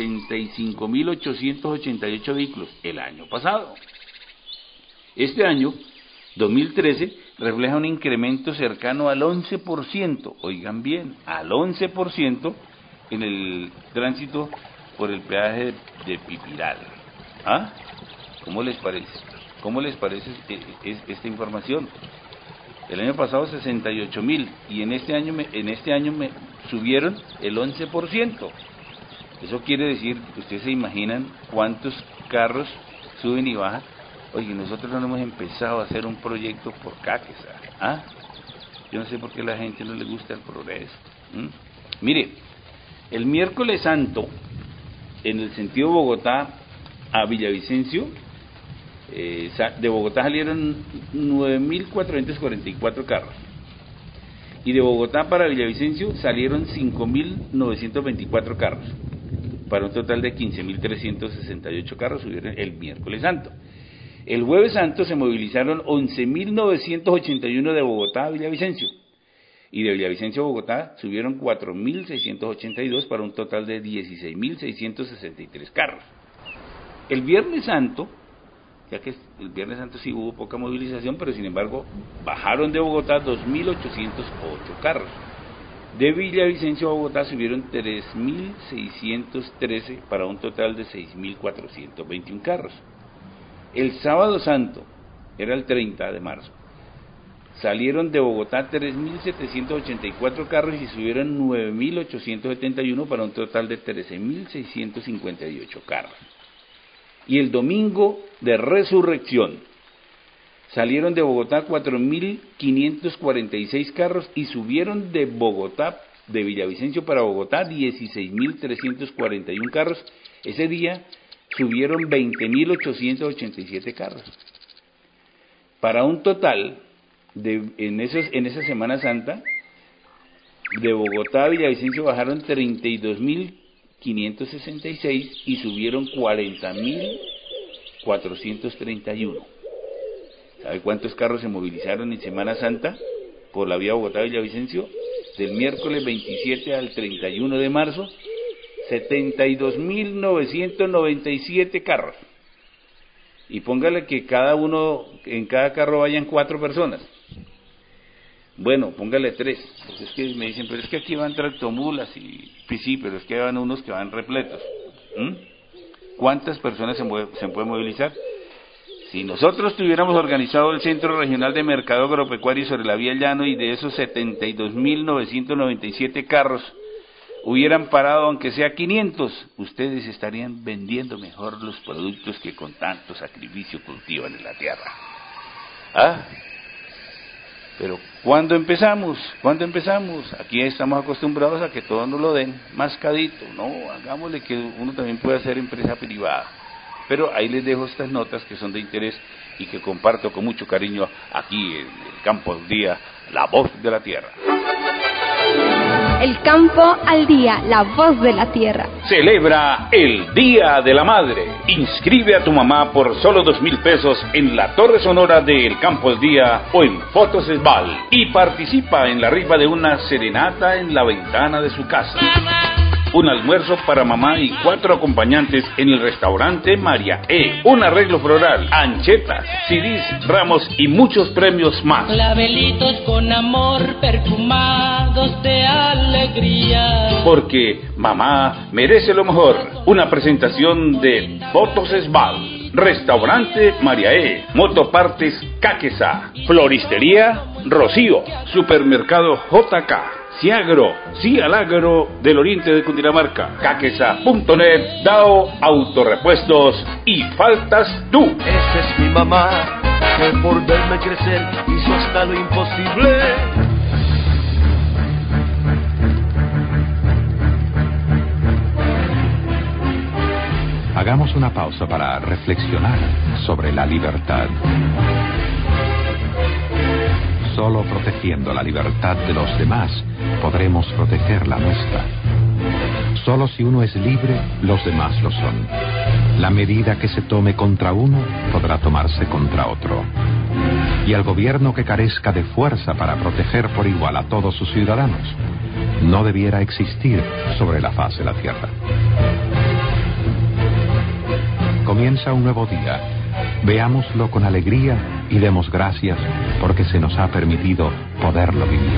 E: 65.888 vehículos, el año pasado. Este año, 2013, refleja un incremento cercano al 11%, oigan bien, al 11%, en el tránsito por el peaje de Pipiral. ¿Cómo les parece? ¿Cómo les parece esta información? El año pasado 68.000 y en este año me subieron el 11%. Eso quiere decir, ustedes se imaginan cuántos carros suben y bajan. Oye, nosotros no hemos empezado a hacer un proyecto por Caquesa. Yo no sé por qué a la gente no le gusta el progreso. Mire, el miércoles santo, en el sentido Bogotá a Villavicencio, de Bogotá salieron 9.444 carros. Y de Bogotá para Villavicencio salieron 5.924 carros, para un total de 15.368 carros subieron el miércoles santo. El jueves santo se movilizaron 11.981 de Bogotá a Villavicencio, y de Villavicencio a Bogotá subieron 4.682 para un total de 16.663 carros. El viernes santo, ya que el viernes santo sí hubo poca movilización, pero sin embargo bajaron de Bogotá 2.808 carros. De Villavicencio a Bogotá subieron 3.613 para un total de 6.421 carros. El sábado santo, era el 30 de marzo, salieron de Bogotá 3.784 carros y subieron 9.871 para un total de 13.658 carros. Y el domingo de resurrección, salieron de Bogotá 4.546 carros y subieron de Bogotá, de Villavicencio para Bogotá, 16.341 carros. Ese día subieron 20.887 carros. Para un total, en esa Semana Santa, de Bogotá a Villavicencio bajaron 32.566 y subieron 40.431. ¿Sabe cuántos carros se movilizaron en Semana Santa por la vía Bogotá-Villavicencio? Del miércoles 27 al 31 de marzo, 72.997 carros. Y póngale que en cada carro vayan 4 personas. Bueno, póngale 3, porque es que me dicen, pero es que aquí van tractomulas, y pues sí, pero es que van unos que van repletos. ¿Cuántas personas se pueden movilizar? Si nosotros tuviéramos organizado el Centro Regional de Mercado Agropecuario sobre la vía Llano, y de esos 72.997 carros hubieran parado aunque sea 500, ustedes estarían vendiendo mejor los productos que con tanto sacrificio cultivan en la tierra. Pero ¿cuándo empezamos? Aquí estamos acostumbrados a que todos nos lo den mascadito. No, hagámosle que uno también pueda hacer empresa privada. Pero ahí les dejo estas notas que son de interés y que comparto con mucho cariño aquí en el Campo al Día, la voz de la tierra.
A: El Campo al Día, la voz de la tierra.
E: Celebra el Día de la Madre. Inscribe a tu mamá por solo 2.000 pesos en la Torre Sonora de El Campo al Día o en Fotos Esbal, y participa en la rifa de una serenata en la ventana de su casa. Un almuerzo para mamá y 4 acompañantes en el restaurante María E. Un arreglo floral, anchetas, CDs, ramos y muchos premios más.
H: Clavelitos con amor, perfumados de alegría.
E: Porque mamá merece lo mejor. Una presentación de Fotos Esbal, Restaurante María E, Motopartes Caquesa, Floristería Rocío, Supermercado JK, Ciagro, sí al agro del oriente de Cundinamarca, Caquesa.net, DAO, Autorepuestos y Faltas Tú.
I: Esa es mi mamá, que por verme crecer hizo hasta lo imposible.
B: Hagamos una pausa para reflexionar sobre la libertad. Solo protegiendo la libertad de los demás podremos proteger la nuestra. Solo si uno es libre, los demás lo son. La medida que se tome contra uno podrá tomarse contra otro. Y al gobierno que carezca de fuerza para proteger por igual a todos sus ciudadanos, no debiera existir sobre la faz de la tierra. Comienza un nuevo día. Veámoslo con alegría y demos gracias porque se nos ha permitido poderlo vivir.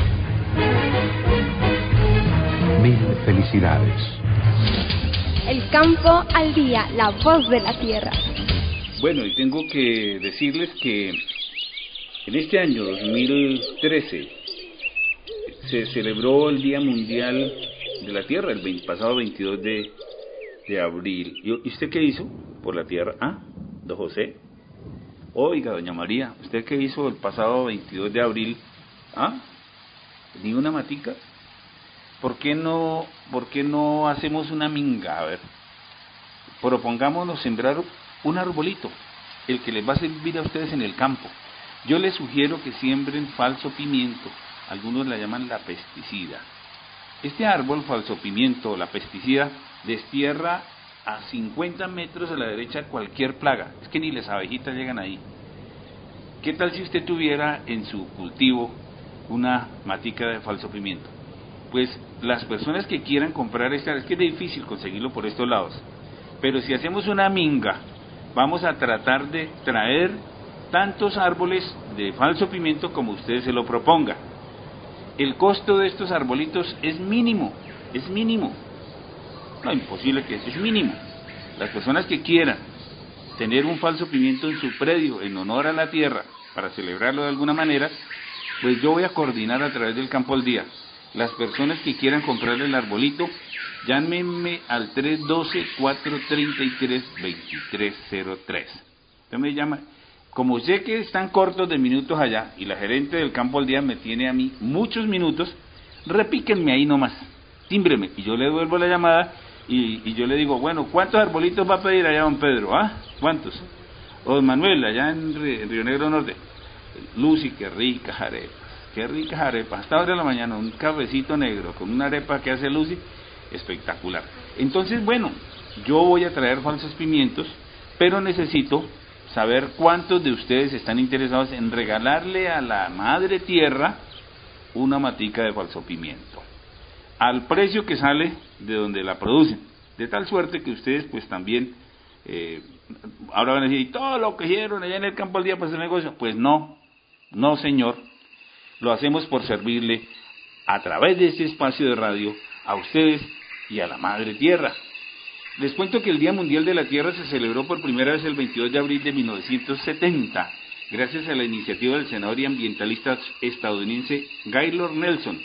B: Mil felicidades.
A: El Campo al Día, la voz de la tierra.
E: Bueno, y tengo que decirles que en este año 2013 se celebró el Día Mundial de la Tierra, el pasado 22 de abril. ¿Y usted qué hizo por la tierra? Don José. Oiga, doña María, ¿usted qué hizo el pasado 22 de abril? ¿Ni una matica? ¿por qué no hacemos una minga? A ver, propongámonos sembrar un arbolito, el que les va a servir a ustedes en el campo. Yo les sugiero que siembren falso pimiento, algunos la llaman la pesticida. Este árbol, falso pimiento, la pesticida, destierra a 50 metros a la derecha cualquier plaga, es que ni las abejitas llegan ahí. ¿Qué tal si usted tuviera en su cultivo una matica de falso pimiento? Pues las personas que quieran comprar es que es difícil conseguirlo por estos lados, pero si hacemos una minga, vamos a tratar de traer tantos árboles de falso pimiento como usted se lo proponga. El costo de estos arbolitos es mínimo, no, imposible que es mínimo. Las personas que quieran tener un falso pimiento en su predio en honor a la tierra, para celebrarlo de alguna manera, pues yo voy a coordinar a través del Campo al Día. Las personas que quieran comprar el arbolito, llámenme al 312-433-2303. Usted me llama. Como sé que están cortos de minutos allá, y la gerente del Campo al Día me tiene a mí muchos minutos, repíquenme ahí nomás, tímbreme, y yo le devuelvo la llamada, y yo le digo, bueno, ¿cuántos arbolitos va a pedir allá don Pedro? ¿Cuántos? O don Manuel, allá en Río Negro Norte. Lucy, qué ricas arepas, hasta ahora de la mañana, un cafecito negro con una arepa que hace Lucy, espectacular. Entonces, bueno, yo voy a traer falsos pimientos, pero necesito saber cuántos de ustedes están interesados en regalarle a la madre tierra una matica de falso pimiento, al precio que sale de donde la producen, de tal suerte que ustedes pues también, ahora van a decir, todo lo que hicieron allá en el Campo al Día para hacer negocio, pues no señor, lo hacemos por servirle a través de este espacio de radio a ustedes y a la madre tierra. Les cuento que el Día Mundial de la Tierra se celebró por primera vez el 22 de abril de 1970, gracias a la iniciativa del senador y ambientalista estadounidense Gaylord Nelson,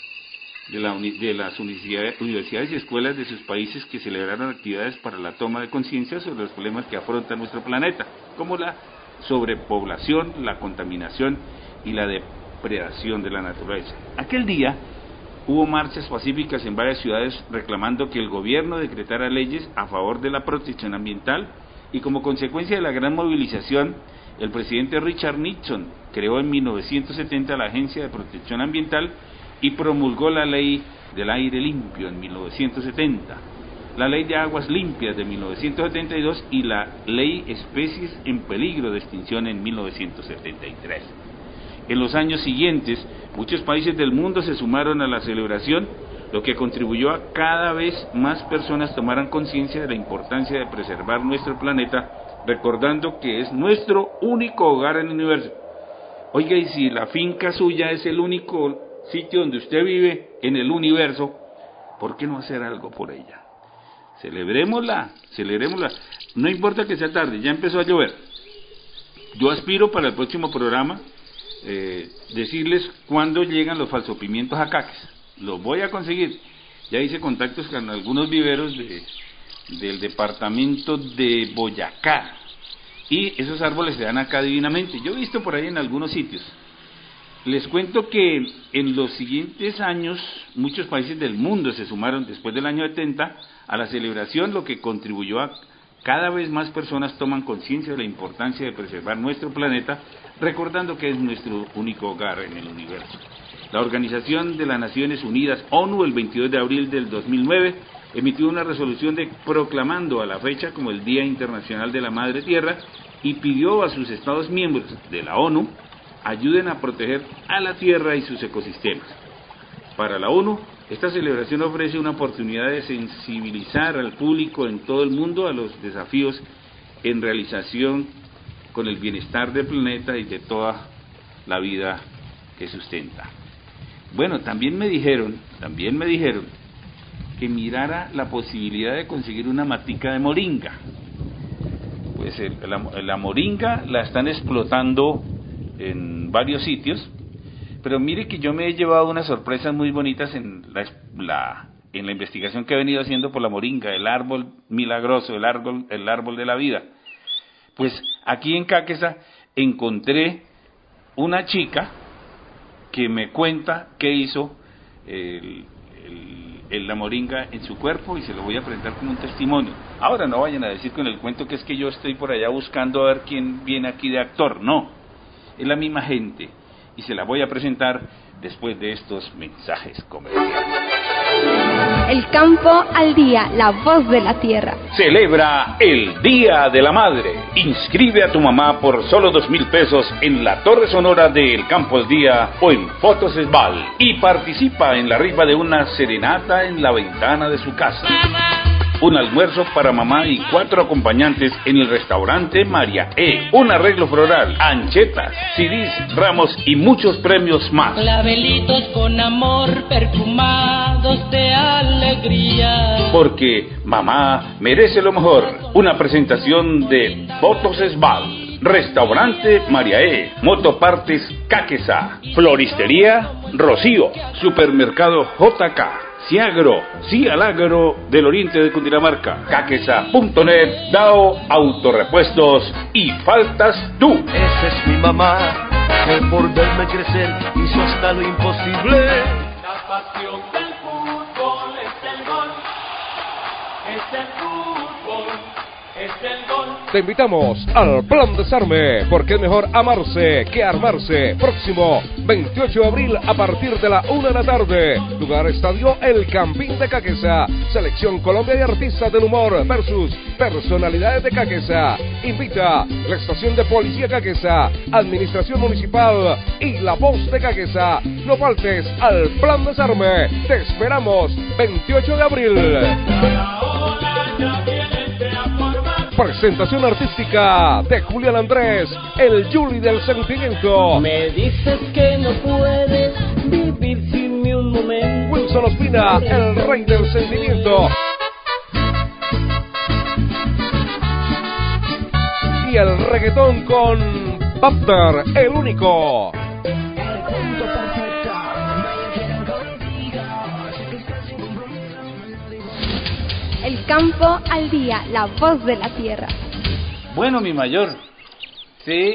E: de las universidades y escuelas de sus países, que celebraron actividades para la toma de conciencia sobre los problemas que afronta nuestro planeta, como la sobrepoblación, la contaminación y la depredación de la naturaleza. Aquel día hubo marchas pacíficas en varias ciudades reclamando que el gobierno decretara leyes a favor de la protección ambiental, y como consecuencia de la gran movilización, el presidente Richard Nixon creó en 1970 la Agencia de Protección Ambiental y promulgó la Ley del Aire Limpio en 1970, la Ley de Aguas Limpias de 1972 y la Ley Especies en Peligro de Extinción en 1973. En los años siguientes, muchos países del mundo se sumaron a la celebración, lo que contribuyó a cada vez más personas tomaran conciencia de la importancia de preservar nuestro planeta, recordando que es nuestro único hogar en el universo. Oiga, y si la finca suya es el único sitio donde usted vive en el universo, ¿por qué no hacer algo por ella? Celebrémosla. No importa que sea tarde, ya empezó a llover. Yo aspiro para el próximo programa decirles cuándo llegan los falsopimientos a Caques. Los voy a conseguir. Ya hice contactos con algunos viveros del departamento de Boyacá, y esos árboles se dan acá divinamente. Yo he visto por ahí en algunos sitios. Les cuento que en los siguientes años muchos países del mundo se sumaron después del año 70 a la celebración, lo que contribuyó a cada vez más personas toman conciencia de la importancia de preservar nuestro planeta, recordando que es nuestro único hogar en el universo. La Organización de las Naciones Unidas, ONU, el 22 de abril del 2009, emitió una resolución proclamando a la fecha como el Día Internacional de la Madre Tierra, y pidió a sus Estados miembros de la ONU ayuden a proteger a la Tierra y sus ecosistemas. Para la ONU, esta celebración ofrece una oportunidad de sensibilizar al público en todo el mundo a los desafíos en realización con el bienestar del planeta y de toda la vida que sustenta. Bueno, también me dijeron que mirara la posibilidad de conseguir una matica de moringa. Pues la moringa la están explotando en varios sitios, pero mire que yo me he llevado unas sorpresas muy bonitas en la investigación que he venido haciendo por la moringa, el árbol milagroso, el árbol de la vida. Pues aquí en Caquesa encontré una chica que me cuenta qué hizo la moringa en su cuerpo y se lo voy a presentar como un testimonio. Ahora no vayan a decir con el cuento que es que yo estoy por allá buscando a ver quién viene aquí de actor. No, es la misma gente y se la voy a presentar después de estos mensajes comerciales.
A: El campo al día, la voz de la tierra.
E: Celebra el Día de la Madre. Inscribe a tu mamá por solo 2,000 pesos en la Torre Sonora de El Campo al Día o en Fotos Esbal y participa en la rifa de una serenata en la ventana de su casa. Un almuerzo para mamá y 4 acompañantes en el restaurante María E. Un arreglo floral, anchetas, CDs, ramos y muchos premios más.
H: Clavelitos con amor, perfumados de alegría.
E: Porque mamá merece lo mejor. Una presentación de Fotos Esbal, Restaurante María E, Motopartes Caquesa, Floristería Rocío, Supermercado JK, Ciagro, sí al agro del oriente de Cundinamarca, Caquesa.net, DAO, Autorepuestos y Faltas Tú.
I: Esa es mi mamá, que por verme crecer hizo hasta lo imposible.
D: La pasión del fútbol es el gol, es el fútbol, es el gol.
F: Te invitamos al Plan Desarme, porque es mejor amarse que armarse. Próximo 28 de abril a partir de la 1 de la tarde. Lugar estadio El Campín de Caquesa. Selección Colombia y artistas del humor versus personalidades de Caquesa. Invita la estación de policía Caquesa, administración municipal y la voz de Caquesa. No faltes al Plan Desarme. Te esperamos 28 de abril. Presentación artística de Julián Andrés, el Yuli del sentimiento.
H: Me dices que no puedes vivir sin mí un momento.
F: Wilson Ospina, el rey del sentimiento. Y el reggaetón con Bapter, el único.
A: El campo al día, la voz de la tierra.
E: Bueno, mi mayor, sé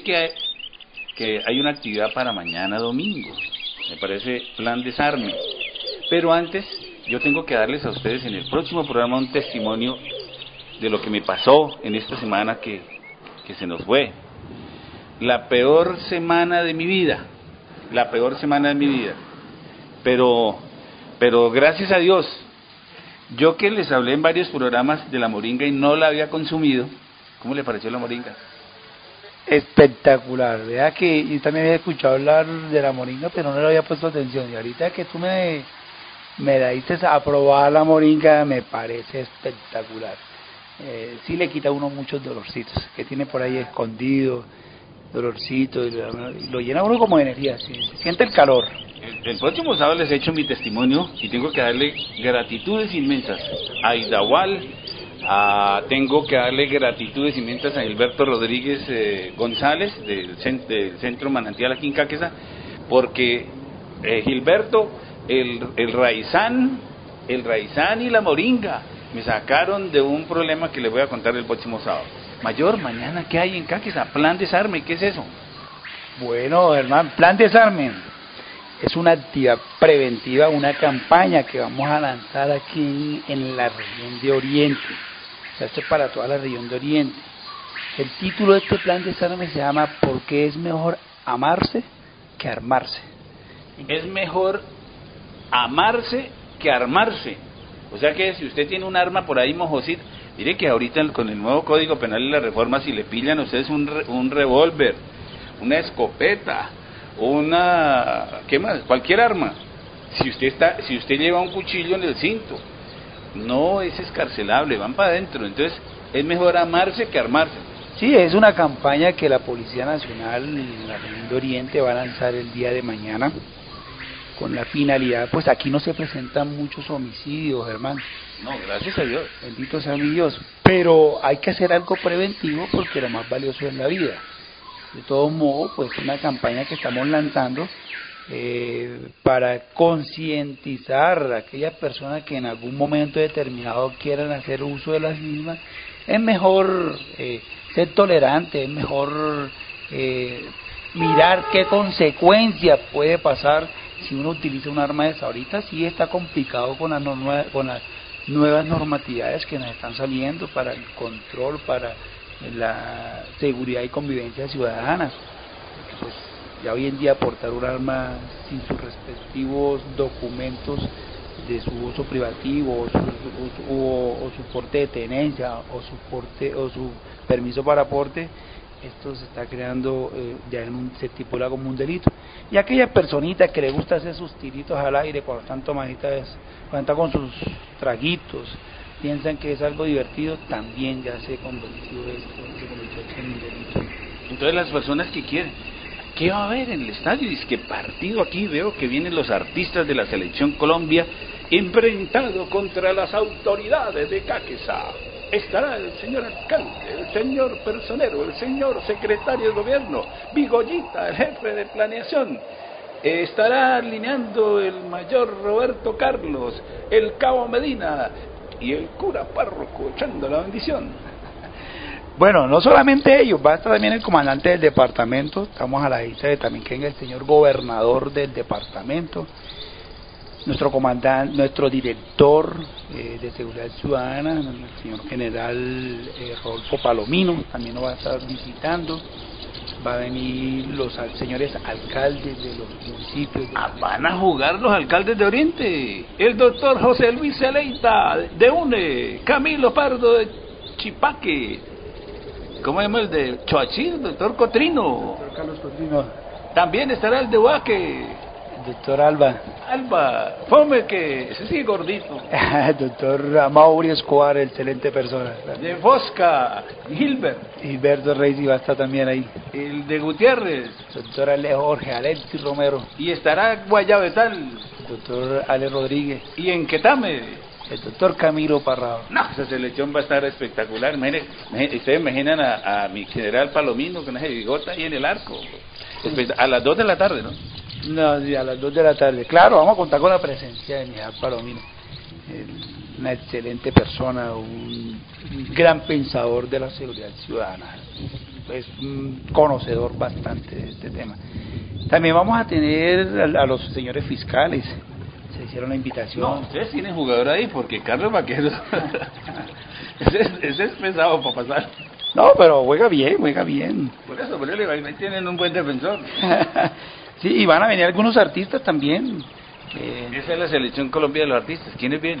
E: que hay una actividad para mañana domingo. Me parece Plan Desarme. Pero antes, yo tengo que darles a ustedes en el próximo programa un testimonio de lo que me pasó en esta semana que se nos fue. La peor semana de mi vida. La peor semana de mi vida. Pero gracias a Dios, yo que les hablé en varios programas de la moringa y no la había consumido, ¿cómo le pareció la moringa?
J: Espectacular, vea que yo también había escuchado hablar de la moringa, pero no le había puesto atención, y ahorita que tú me la diste a probar la moringa, me parece espectacular. Sí le quita a uno muchos dolorcitos que tiene por ahí escondido, dolorcitos, y lo llena a uno como de energía, ¿sí? Siente el calor.
E: El próximo sábado les he hecho mi testimonio y tengo que darle gratitudes inmensas a Idahual, tengo que darle gratitudes inmensas a Gilberto Rodríguez González del Centro Manantial aquí en Caquesa, porque Gilberto, el raizán y la moringa me sacaron de un problema que les voy a contar el próximo sábado. Mayor, mañana, ¿qué hay en Caquesa? Plan Desarme, ¿qué es eso?
J: Bueno, hermano, Plan Desarme es una actividad preventiva, una campaña que vamos a lanzar aquí en la región de Oriente. O sea, esto es para toda la región de Oriente. El título de este Plan Desarme se llama ¿Por qué es mejor amarse que armarse?
E: Es mejor amarse que armarse. O sea que si usted tiene un arma por ahí mojosita, mire que ahorita con el nuevo Código Penal y la reforma, si le pillan a ustedes un revólver, una escopeta, ¿qué más? Cualquier arma. Si usted lleva un cuchillo en el cinto, no es escarcelable, van para adentro. Entonces, es mejor amarse que armarse.
J: Sí, es una campaña que la Policía Nacional en la región de Oriente va a lanzar el día de mañana, con la finalidad, pues aquí no se presentan muchos homicidios, hermano.
E: No, gracias a Dios.
J: Bendito sea mi Dios. Pero hay que hacer algo preventivo porque lo más valioso es la vida. De todos modos, pues es una campaña que estamos lanzando para concientizar a aquellas personas que en algún momento determinado quieran hacer uso de las mismas. Es mejor ser tolerante, es mejor mirar qué consecuencias puede pasar si uno utiliza un arma de esa. Ahorita sí está complicado con las nuevas normatividades que nos están saliendo para el control, para la seguridad y convivencia ciudadana. Pues ya hoy en día portar un arma sin sus respectivos documentos de su uso privativo o su porte de tenencia o su permiso para porte, esto se está creando, se estipula como un delito. Y aquella personita que le gusta hacer sus tiritos al aire cuando están tomaditas, cuando está con sus traguitos, piensan que es algo divertido, también ya se convirtió en un delito.
E: Entonces las personas que quieren, ¿qué va a haber en el estadio? Dice que partido aquí, veo que vienen los artistas de la Selección Colombia enfrentado contra las autoridades de Cáqueza. Estará el señor alcalde, el señor personero, el señor secretario de gobierno, Bigoyita, el jefe de planeación. Estará alineando el mayor Roberto Carlos, el cabo Medina y el cura párroco echando la bendición.
J: Bueno, no solamente ellos, va a estar también el comandante del departamento, estamos a la vista de también que el señor gobernador del departamento, nuestro comandante, nuestro director de seguridad ciudadana, el señor general Rodolfo Palomino, también nos va a estar visitando. Va a venir los señores alcaldes de los municipios.
E: Van a jugar los alcaldes de Oriente. El doctor José Luis Celeita de UNE, Camilo Pardo de Chipaque, ¿cómo se llama el de Choachí? El doctor Cotrino.
J: Doctor Carlos Cotrino.
E: También estará el de Huaque.
J: Doctor Alba,
E: Fome que ese sí gordito.
J: Doctor Amaury Escobar, excelente persona.
E: De Fosca,
J: Gilberto Reyes va a estar también ahí.
E: El de Gutiérrez.
J: Doctor Jorge Alexis Romero.
E: Y estará Guayabetal.
J: Doctor Ale Rodríguez.
E: Y en Quetame.
J: El doctor Camilo Parrado.
E: No, esa selección va a estar espectacular. Ustedes imaginan a mi general Palomino con ese bigota ahí en el arco. A las 2 de la tarde, ¿no?
J: No, sí, a las 2 de la tarde. Claro, vamos a contar con la presencia de mi general Palomino. Una excelente persona, un gran pensador de la seguridad ciudadana. Es un conocedor bastante de este tema. También vamos a tener a los señores fiscales. Se hicieron la invitación.
E: No, ustedes tienen jugador ahí porque Carlos Vaquero ese es pesado para pasar.
J: No, pero juega bien.
E: Por eso, ahí tienen un buen defensor.
J: Sí, y van a venir algunos artistas también.
E: Esa es la Selección Colombia de los artistas. ¿Quiénes vienen?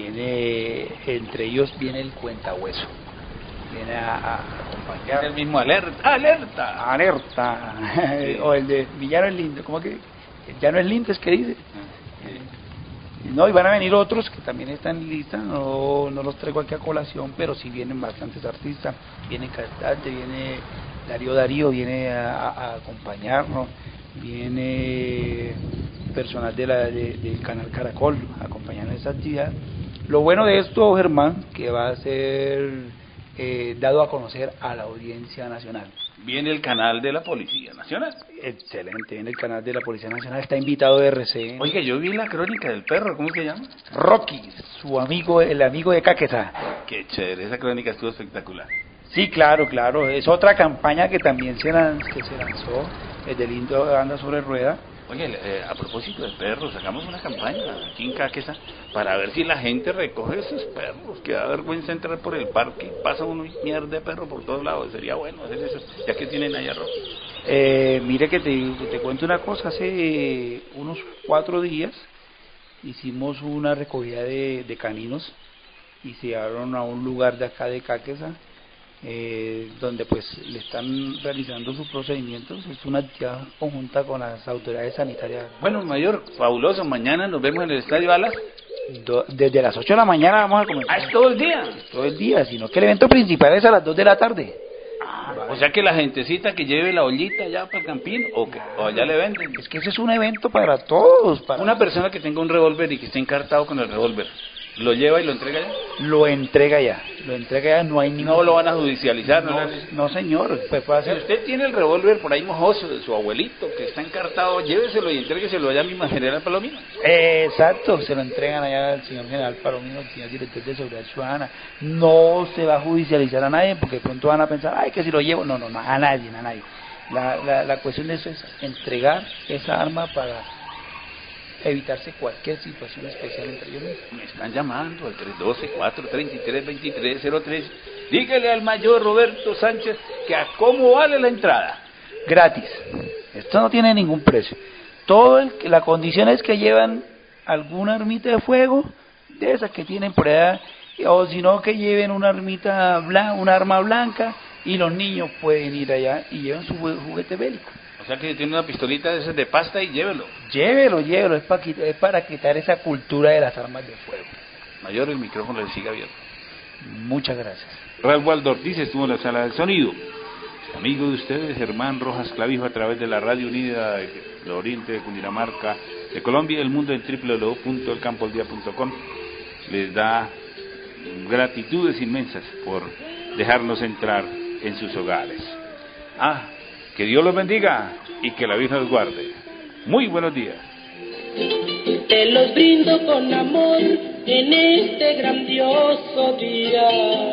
J: Entre ellos viene el Cuentahueso. Viene a acompañar.
E: El mismo Alerta.
J: Sí. O el de Villano es Lindo. ¿Cómo que? Ya no es lindo, es que dice. No, y van a venir otros que también están en lista, no los traigo aquí a colación, pero sí vienen bastantes artistas. Viene Castante, viene Darío, viene a acompañarnos, viene personal del canal Caracol acompañando esta actividad. Lo bueno de esto, Germán, que va a ser dado a conocer a la audiencia nacional.
E: Viene el canal de la Policía Nacional.
J: Excelente, viene el canal de la Policía Nacional, está invitado de RCN.
E: Oiga, yo vi la crónica del perro, ¿cómo se llama?
J: Rocky, su amigo, el amigo de Cáqueza.
E: Qué chévere, esa crónica estuvo espectacular.
J: Sí, claro, es otra campaña que también se lanzó, el de Lindo Anda sobre Rueda.
E: Oye, a propósito de perros, sacamos una campaña aquí en Cáqueza para ver si la gente recoge esos perros, que da vergüenza entrar por el parque y pasa uno y mierda de perro por todos lados. Sería bueno hacer eso, ya que tienen allá rojo.
J: Mire que te cuento una cosa, hace unos 4 días hicimos una recogida de caninos y se llevaron a un lugar de acá de Cáqueza, donde pues le están realizando sus procedimientos. Es una actividad conjunta con las autoridades sanitarias.
E: Bueno, mayor, fabuloso, mañana nos vemos en el Estadio Alas.
J: Desde las 8 de la mañana vamos a comenzar.
E: ¿Es todo el día?
J: Todo el día, sino que el evento principal es a las 2 de la tarde.
E: O sea que la gentecita que lleve la ollita allá para el campín o allá le venden.
J: Es que ese es un evento para todos.
E: Una persona que tenga un revólver y que esté encartado con el revólver, ¿lo lleva y lo entrega ya?
J: Lo entrega ya, no hay ningún...
E: No lo van a judicializar, ¿no?
J: No, señor. Pues puede hacer...
E: Si usted tiene el revólver por ahí mojoso de su abuelito que está encartado, lléveselo y entrégueselo allá mismo al general Palomino.
J: Exacto, se lo entregan allá al señor general Palomino, el señor director de Seguridad Ciudadana. No se va a judicializar a nadie porque de pronto van a pensar, ay, que si lo llevo... No, a nadie. La cuestión de eso es entregar esa arma para evitarse cualquier situación especial entre ellos mismos.
E: Me están llamando al 312-433-2303. Dígale al mayor Roberto Sánchez que a cómo vale la entrada.
J: Gratis. Esto no tiene ningún precio. La condición es que llevan alguna armita de fuego, de esas que tienen por allá, o si no que lleven una arma blanca, y los niños pueden ir allá y llevan su juguete bélico.
E: O sea que si tiene una pistolita de esas de pasta y llévelo.
J: Llévelo, es para quitar esa cultura de las armas de fuego.
E: Mayor, el micrófono le sigue abierto.
J: Muchas gracias.
E: Ralph Waldo Ortiz estuvo en la sala del sonido. Amigo de ustedes, Germán Rojas Clavijo, a través de la Radio Unida del Oriente de Cundinamarca, de Colombia y el mundo en www.elcampoaldía.com, les da gratitudes inmensas por dejarnos entrar en sus hogares. Que Dios los bendiga y que la Virgen los guarde. Muy buenos días.
H: Te los brindo con amor en este grandioso día.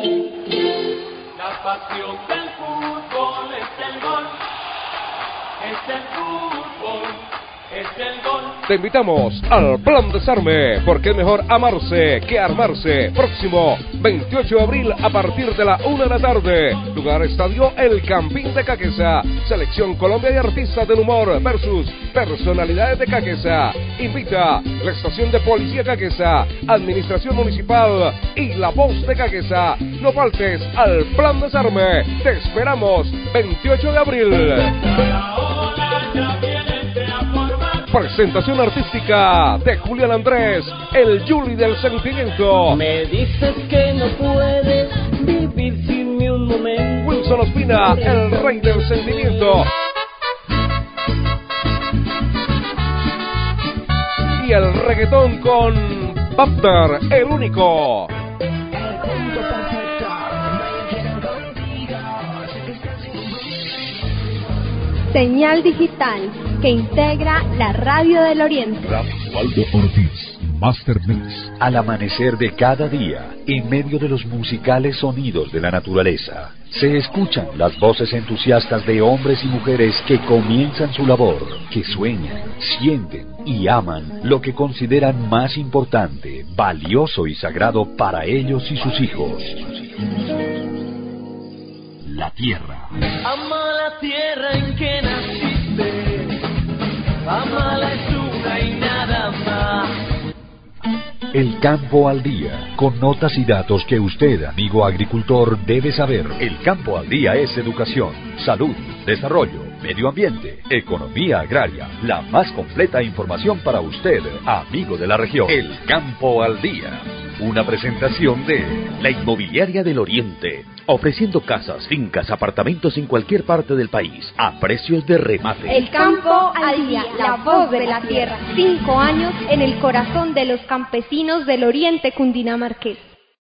D: La pasión del fútbol es el gol, es el fútbol, es el gol.
F: Te invitamos al Plan Desarme, porque es mejor amarse que armarse. Próximo 28 de abril a partir de la 1 de la tarde. Lugar estadio El Campín de Caqueza. Selección Colombia de artistas del humor versus personalidades de Caqueza. Invita la estación de policía Caqueza, administración municipal y la voz de Caqueza. No faltes al Plan Desarme. Te esperamos 28 de abril. Presentación artística de Julián Andrés, el Juli del sentimiento.
H: Me dices que no puedes vivir sin mí un momento.
F: Wilson Ospina, el rey del sentimiento. Y el reggaetón con Bapter, el único.
A: Señal digital que integra la Radio del Oriente.
B: Waldo Ortiz, Master Mix.
C: Al amanecer de cada día, en medio de los musicales sonidos de la naturaleza, se escuchan las voces entusiastas de hombres y mujeres que comienzan su labor, que sueñan, sienten y aman lo que consideran más importante, valioso y sagrado para ellos y sus hijos. La tierra.
H: Ama la tierra en que naciste, amala es una y nada más.
C: El Campo al Día, con notas y datos que usted, amigo agricultor, debe saber. El Campo al Día es educación, salud, desarrollo, medio ambiente, economía agraria, la más completa información para usted, amigo de la región. El Campo al Día, una presentación de
K: la Inmobiliaria del Oriente, ofreciendo casas, fincas, apartamentos en cualquier parte del país, a precios de remate.
A: El Campo al Día, la voz de la tierra. 5 años en el corazón de los campesinos del Oriente cundinamarqués.